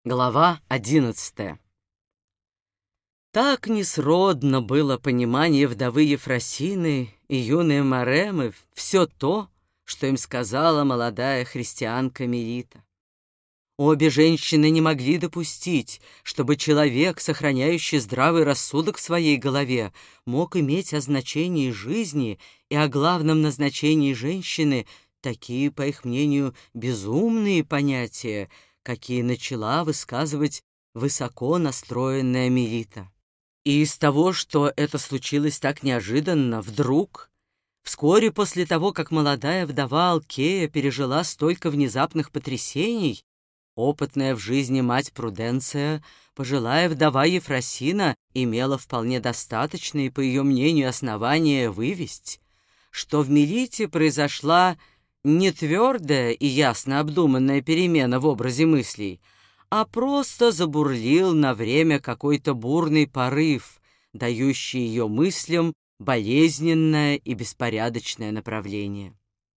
Глава 11. Так несродно было понимание вдовы Ефросины и юной Маремы все то, что им сказала молодая христианка Мелита. Обе женщины не могли допустить, чтобы человек, сохраняющий здравый рассудок в своей голове, мог иметь о значении жизни и о главном назначении женщины такие, по их мнению, безумные понятия, какие начала высказывать высоко настроенная Мелита. И из того, что это случилось так неожиданно, вдруг, вскоре после того, как молодая вдова Алкея пережила столько внезапных потрясений, опытная в жизни мать Пруденция, пожилая вдова Ефросина, имела вполне достаточные, по ее мнению, основания вывесть, что в Мелите произошла не твердая и ясно обдуманная перемена в образе мыслей, а просто забурлил на время какой-то бурный порыв, дающий ее мыслям болезненное и беспорядочное направление.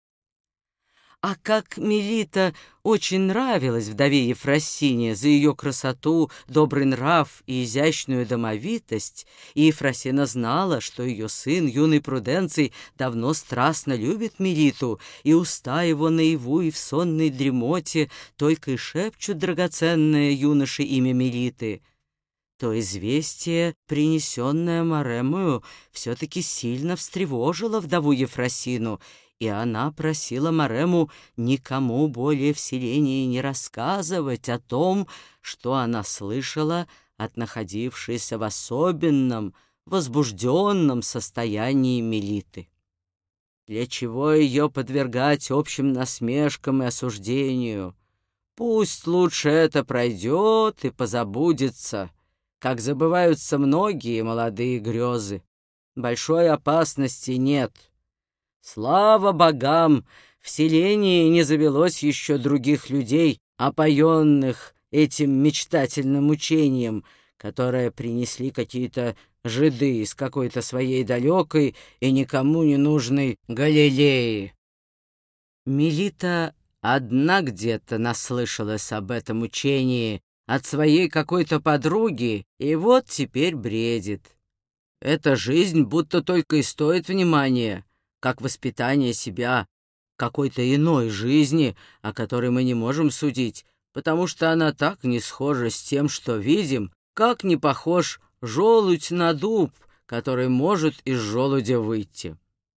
А как Мелита очень нравилась вдове Ефросине за ее красоту, добрый нрав и изящную домовитость, и Ефросина знала, что ее сын, юный Пруденций, давно страстно любит Мелиту, и уста его наяву и в сонной дремоте только и шепчут драгоценное юноше имя Мелиты, то известие, принесенное Маремою, все-таки сильно встревожило вдову Ефросину, и она просила Марему никому более в селении не рассказывать о том, что она слышала от находившейся в особенном, возбужденном состоянии Мелиты. Для чего ее подвергать общим насмешкам и осуждению? Пусть лучше это пройдет и позабудется, как забываются многие молодые грезы. Большой опасности нет. Слава богам, в селении не завелось еще других людей, опоенных этим мечтательным учением, которое принесли какие-то жиды из какой-то своей далекой и никому не нужной Галилеи. Мелита одна где-то наслышалась об этом учении от своей какой-то подруги, и вот теперь бредит. Эта жизнь будто только и стоит внимания, как воспитание себя какой-то иной жизни, о которой мы не можем судить, потому что она так не схожа с тем, что видим, как не похож желудь на дуб, который может из желудя выйти.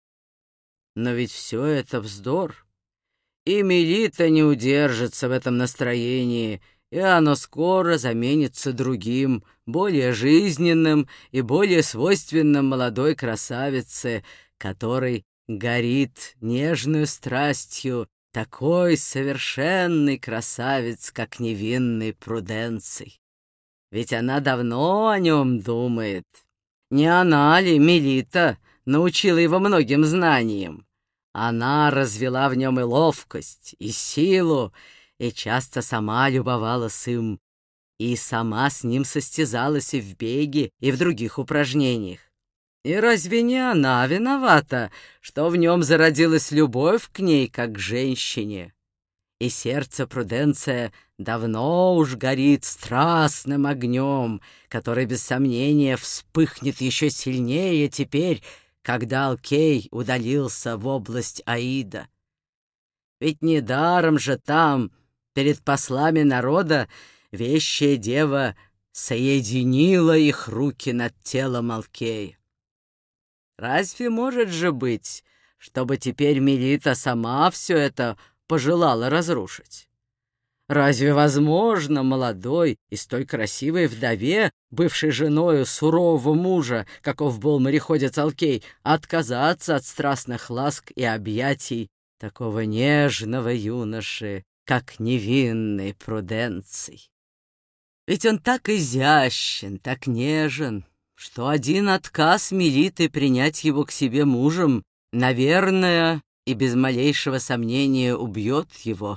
Но ведь все это вздор, и Мелита не удержится в этом настроении, и оно скоро заменится другим, более жизненным и более свойственным молодой красавице, которой горит нежную страстью такой совершенный красавец, как невинный Пруденций. Ведь она давно о нем думает. Не она ли, Мелита, научила его многим знаниям? Она развела в нем и ловкость, и силу, и часто сама любовалась им, и сама с ним состязалась и в беге, и в других упражнениях. И разве не она виновата, что в нем зародилась любовь к ней, как к женщине? И сердце Пруденция давно уж горит страстным огнем, который, без сомнения, вспыхнет еще сильнее теперь, когда Алкей удалился в область Аида. Ведь недаром же там, перед послами народа, вещая дева соединила их руки над телом Алкея. Разве может же быть, чтобы теперь Мелита сама все это пожелала разрушить? Разве возможно молодой и столь красивой вдове, бывшей женою сурового мужа, каков был мореходец Алкей, отказаться от страстных ласк и объятий такого нежного юноши, как невинный Пруденций? Ведь он так изящен, так нежен, что один отказ Мелиты принять его к себе мужем, наверное, и без малейшего сомнения убьет его.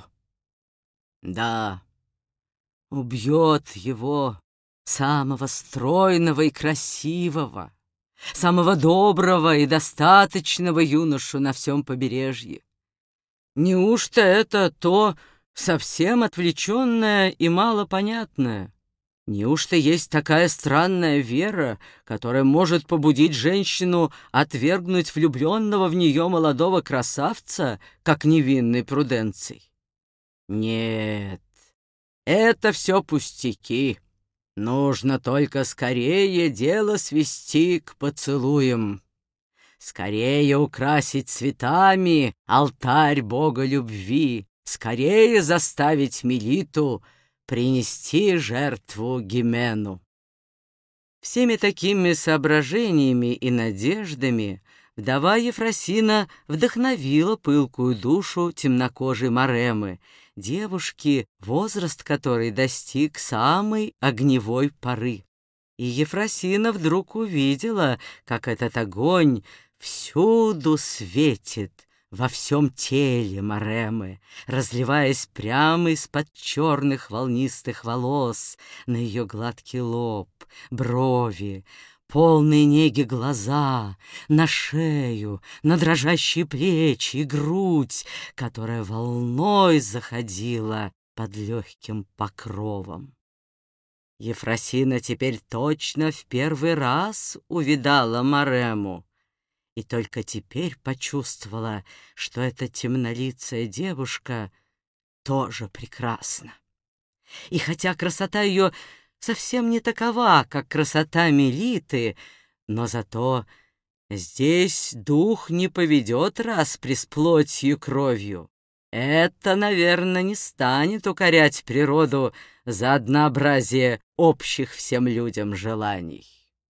Да, убьет его, самого стройного и красивого, самого доброго и достаточного юношу на всем побережье. Неужто это то совсем отвлеченная и малопонятная. Неужто есть такая странная вера, которая может побудить женщину отвергнуть влюбленного в нее молодого красавца, как невинный Пруденций? Нет, это все пустяки. Нужно только скорее дело свести к поцелуям. Скорее украсить цветами алтарь бога любви, скорее заставить Мелиту принести жертву Гимену. Всеми такими соображениями и надеждами вдова Ефросина вдохновила пылкую душу темнокожей Маремы, девушки, возраст которой достиг самой огневой поры. И Ефросина вдруг увидела, как этот огонь всюду светит, во всем теле Маремы, разливаясь прямо из-под черных волнистых волос на ее гладкий лоб, брови, полные неги глаза, на шею, на дрожащие плечи и грудь, которая волной заходила под легким покровом. Ефросина теперь точно в первый раз увидала Марему, и только теперь почувствовала, что эта темнолицая девушка тоже прекрасна. И хотя красота ее совсем не такова, как красота Мелиты, но зато здесь дух не поведет распри с плотью и кровью. Это, наверное, не станет укорять природу за однообразие общих всем людям желаний.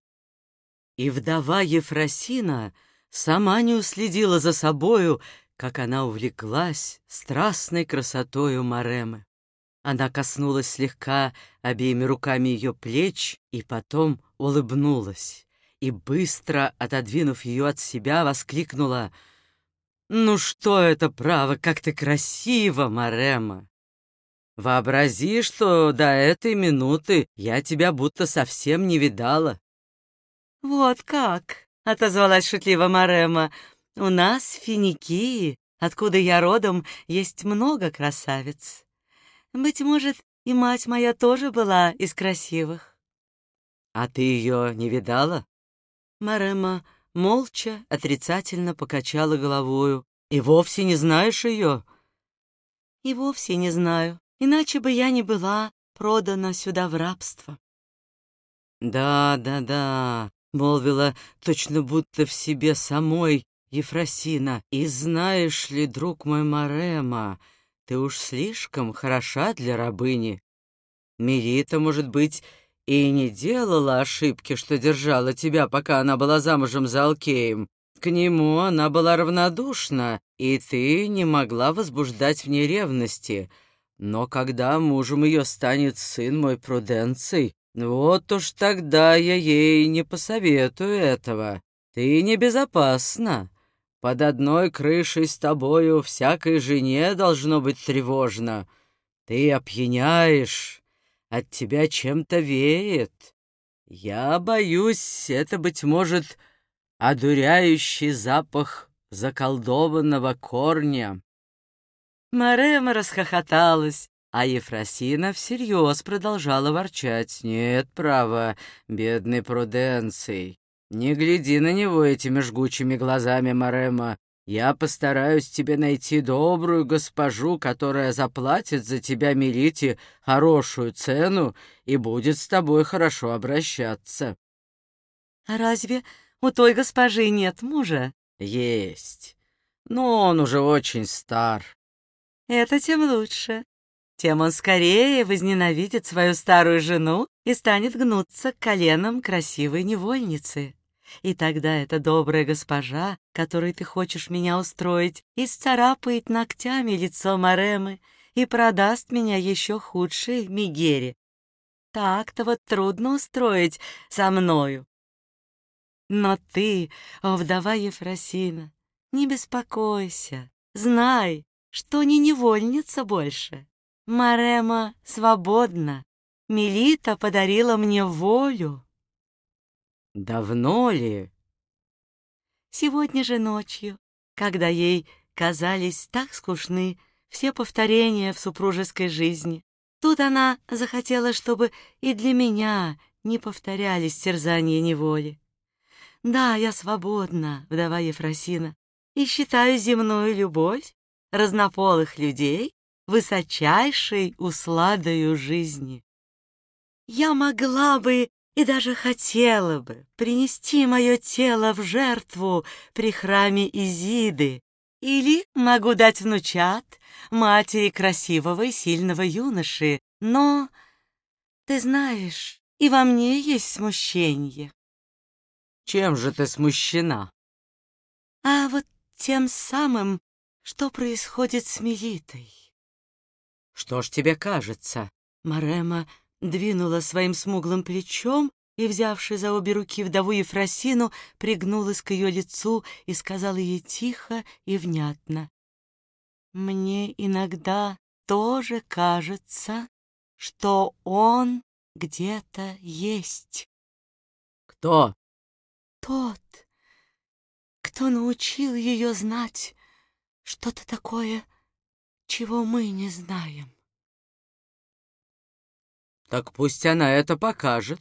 И вдова Ефросина сама не уследила за собою, как она увлеклась страстной красотою Маремы. Она коснулась слегка обеими руками ее плеч и потом улыбнулась, и, быстро отодвинув ее от себя, воскликнула: «Ну что это, право, как ты красива, Марема! Вообрази, что до этой минуты я тебя будто совсем не видала». «Вот как!» — отозвалась шутливо Марема. «У нас в Финикии, откуда я родом, есть много красавиц. Быть может, и мать моя тоже была из красивых». «А ты ее не видала?» Марема молча отрицательно покачала головою. «И вовсе не знаешь ее?» «И вовсе не знаю, иначе бы я не была продана сюда в рабство». «Да, — молвила, точно будто в себе самой Ефросина. «И знаешь ли, друг мой Марема, ты уж слишком хороша для рабыни. Мелита, может быть, и не делала ошибки, что держала тебя, пока она была замужем за Алкеем. К нему она была равнодушна, и ты не могла возбуждать в ней ревности. Но когда мужем ее станет сын мой Пруденций, вот уж тогда я ей не посоветую этого. Ты небезопасна. Под одной крышей с тобою всякой жене должно быть тревожно. Ты опьяняешь, от тебя чем-то веет. Я боюсь, это, быть может, одуряющий запах заколдованного корня». Марема расхохоталась, а Ефросина всерьез продолжала ворчать. «Нет, право, бедный Пруденций, не гляди на него этими жгучими глазами, Марема. Я постараюсь тебе найти добрую госпожу, которая заплатит за тебя, Мелите, хорошую цену и будет с тобой хорошо обращаться». «А разве у той госпожи нет мужа?» «Есть, но он уже очень стар». «Это тем лучше. Тем он скорее возненавидит свою старую жену и станет гнуться к коленам красивой невольницы. И тогда эта добрая госпожа, которой ты хочешь меня устроить, исцарапает ногтями лицо Маремы и продаст меня еще худшей Мегере. Так-то вот трудно устроить со мною. Но ты, о вдова Ефросина, не беспокойся, знай, что не невольница больше. Марема свободна. Мелита подарила мне волю». «Давно ли?» «Сегодня же ночью, когда ей казались так скучны все повторения в супружеской жизни. Тут она захотела, чтобы и для меня не повторялись терзания неволи. Да, я свободна, вдова Ефросина, и считаю земную любовь разнополых людей высочайшей усладою жизни. Я могла бы и даже хотела бы принести мое тело в жертву при храме Изиды, или могу дать внучат матери красивого и сильного юноши, но, ты знаешь, и во мне есть смущение. Чем же ты смущена? А вот тем самым, что происходит с Мелитой. Что ж тебе кажется? Марема двинула своим смуглым плечом и, взявши за обе руки вдову Ефросину, пригнулась к ее лицу и сказала ей тихо и внятно: «Мне иногда тоже кажется, что он где-то есть». Кто? Тот, кто научил ее знать что-то такое, чего мы не знаем. Так пусть она это покажет.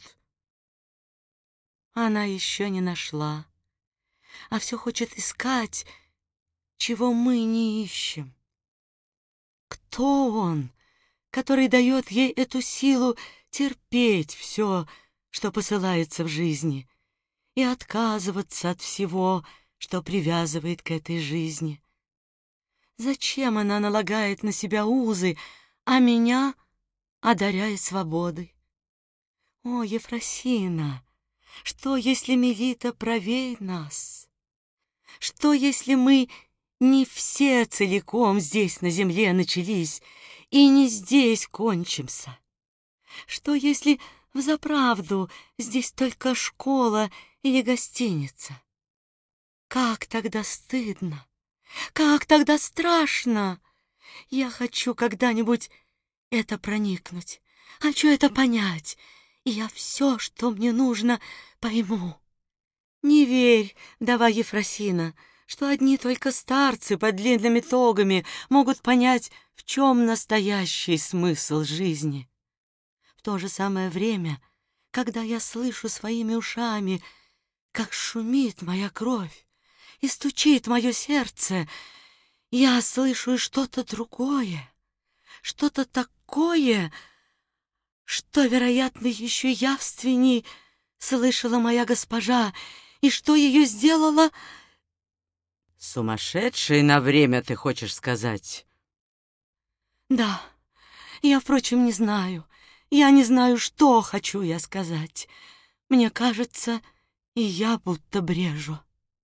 Она еще не нашла, а все хочет искать, чего мы не ищем. Кто он, который дает ей эту силу терпеть все, что посылается в жизни, и отказываться от всего, что привязывает к этой жизни? Зачем она налагает на себя узы, а меня одаряет свободой? О, Ефросина! Что, если Мелита правее нас? Что, если мы не все целиком здесь на земле начались и не здесь кончимся? Что, если взаправду здесь только школа или гостиница? Как тогда стыдно! Как тогда страшно! Я хочу когда-нибудь это проникнуть, хочу это понять, и я все, что мне нужно, пойму. Не верь, вдова Ефросина, что одни только старцы под длинными тогами могут понять, в чем настоящий смысл жизни. В то же самое время, когда я слышу своими ушами, как шумит моя кровь и стучит мое сердце, я слышу и что-то другое, что-то такое, что, вероятно, еще явственней слышала моя госпожа, и что ее сделала... Сумасшедшей на время, ты хочешь сказать? Да, я, впрочем, не знаю. Я не знаю, что хочу я сказать. Мне кажется, и я будто брежу.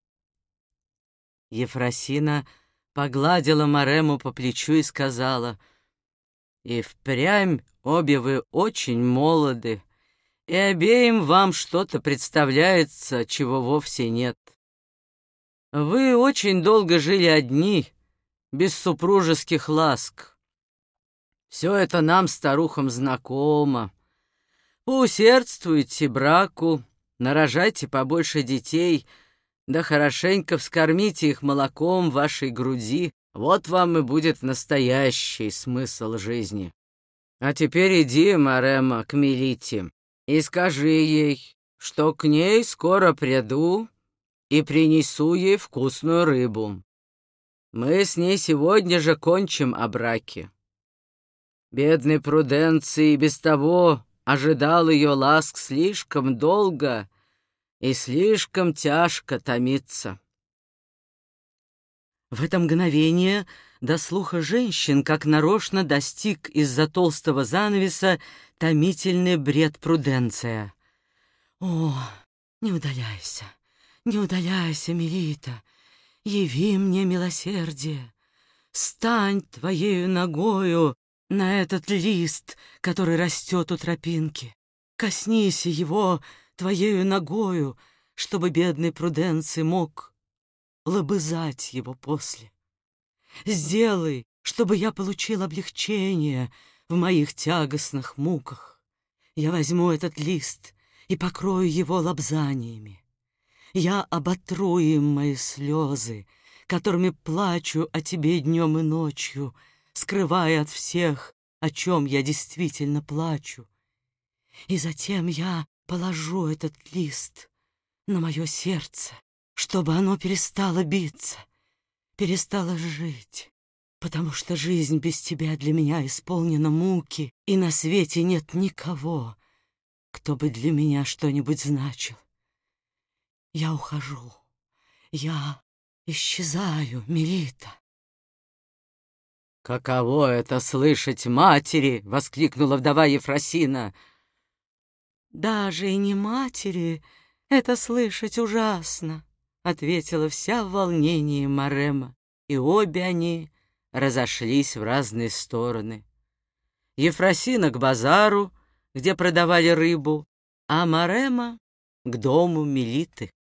Ефросина погладила Марему по плечу и сказала: «И впрямь обе вы очень молоды, и обеим вам что-то представляется, чего вовсе нет. Вы очень долго жили одни, без супружеских ласк. Все это нам, старухам, знакомо. Поусердствуйте браку, нарожайте побольше детей, да хорошенько вскормите их молоком вашей груди. Вот вам и будет настоящий смысл жизни. А теперь иди, Марема, к Мелите и скажи ей, что к ней скоро приду и принесу ей вкусную рыбу. Мы с ней сегодня же кончим о браке. Бедный Пруденций без того ожидал ее ласк слишком долго и слишком тяжко томится». В это мгновение до слуха женщин, как нарочно, достиг из-за толстого занавеса томительный бред Пруденция. «О, не удаляйся, не удаляйся, Мелита, яви мне милосердие, стань твоею ногою на этот лист, который растет у тропинки, коснись его твоею ногою, чтобы бедный Пруденций мог лобызать его после. Сделай, чтобы я получил облегчение в моих тягостных муках. Я возьму этот лист и покрою его лобзаниями. Я оботру им мои слезы, которыми плачу о тебе днем и ночью, скрывая от всех, о чем я действительно плачу. И затем я положу этот лист на мое сердце, чтобы оно перестало биться, перестало жить, потому что жизнь без тебя для меня исполнена муки, и на свете нет никого, кто бы для меня что-нибудь значил. Я ухожу, я исчезаю, Мелита. «Каково это слышать матери!» — воскликнула вдова Ефросина. «Даже и не матери это слышать ужасно», — ответила вся в волнении Марема, и обе они разошлись в разные стороны. Ефросина к базару, где продавали рыбу, а Марема к дому Мелиты.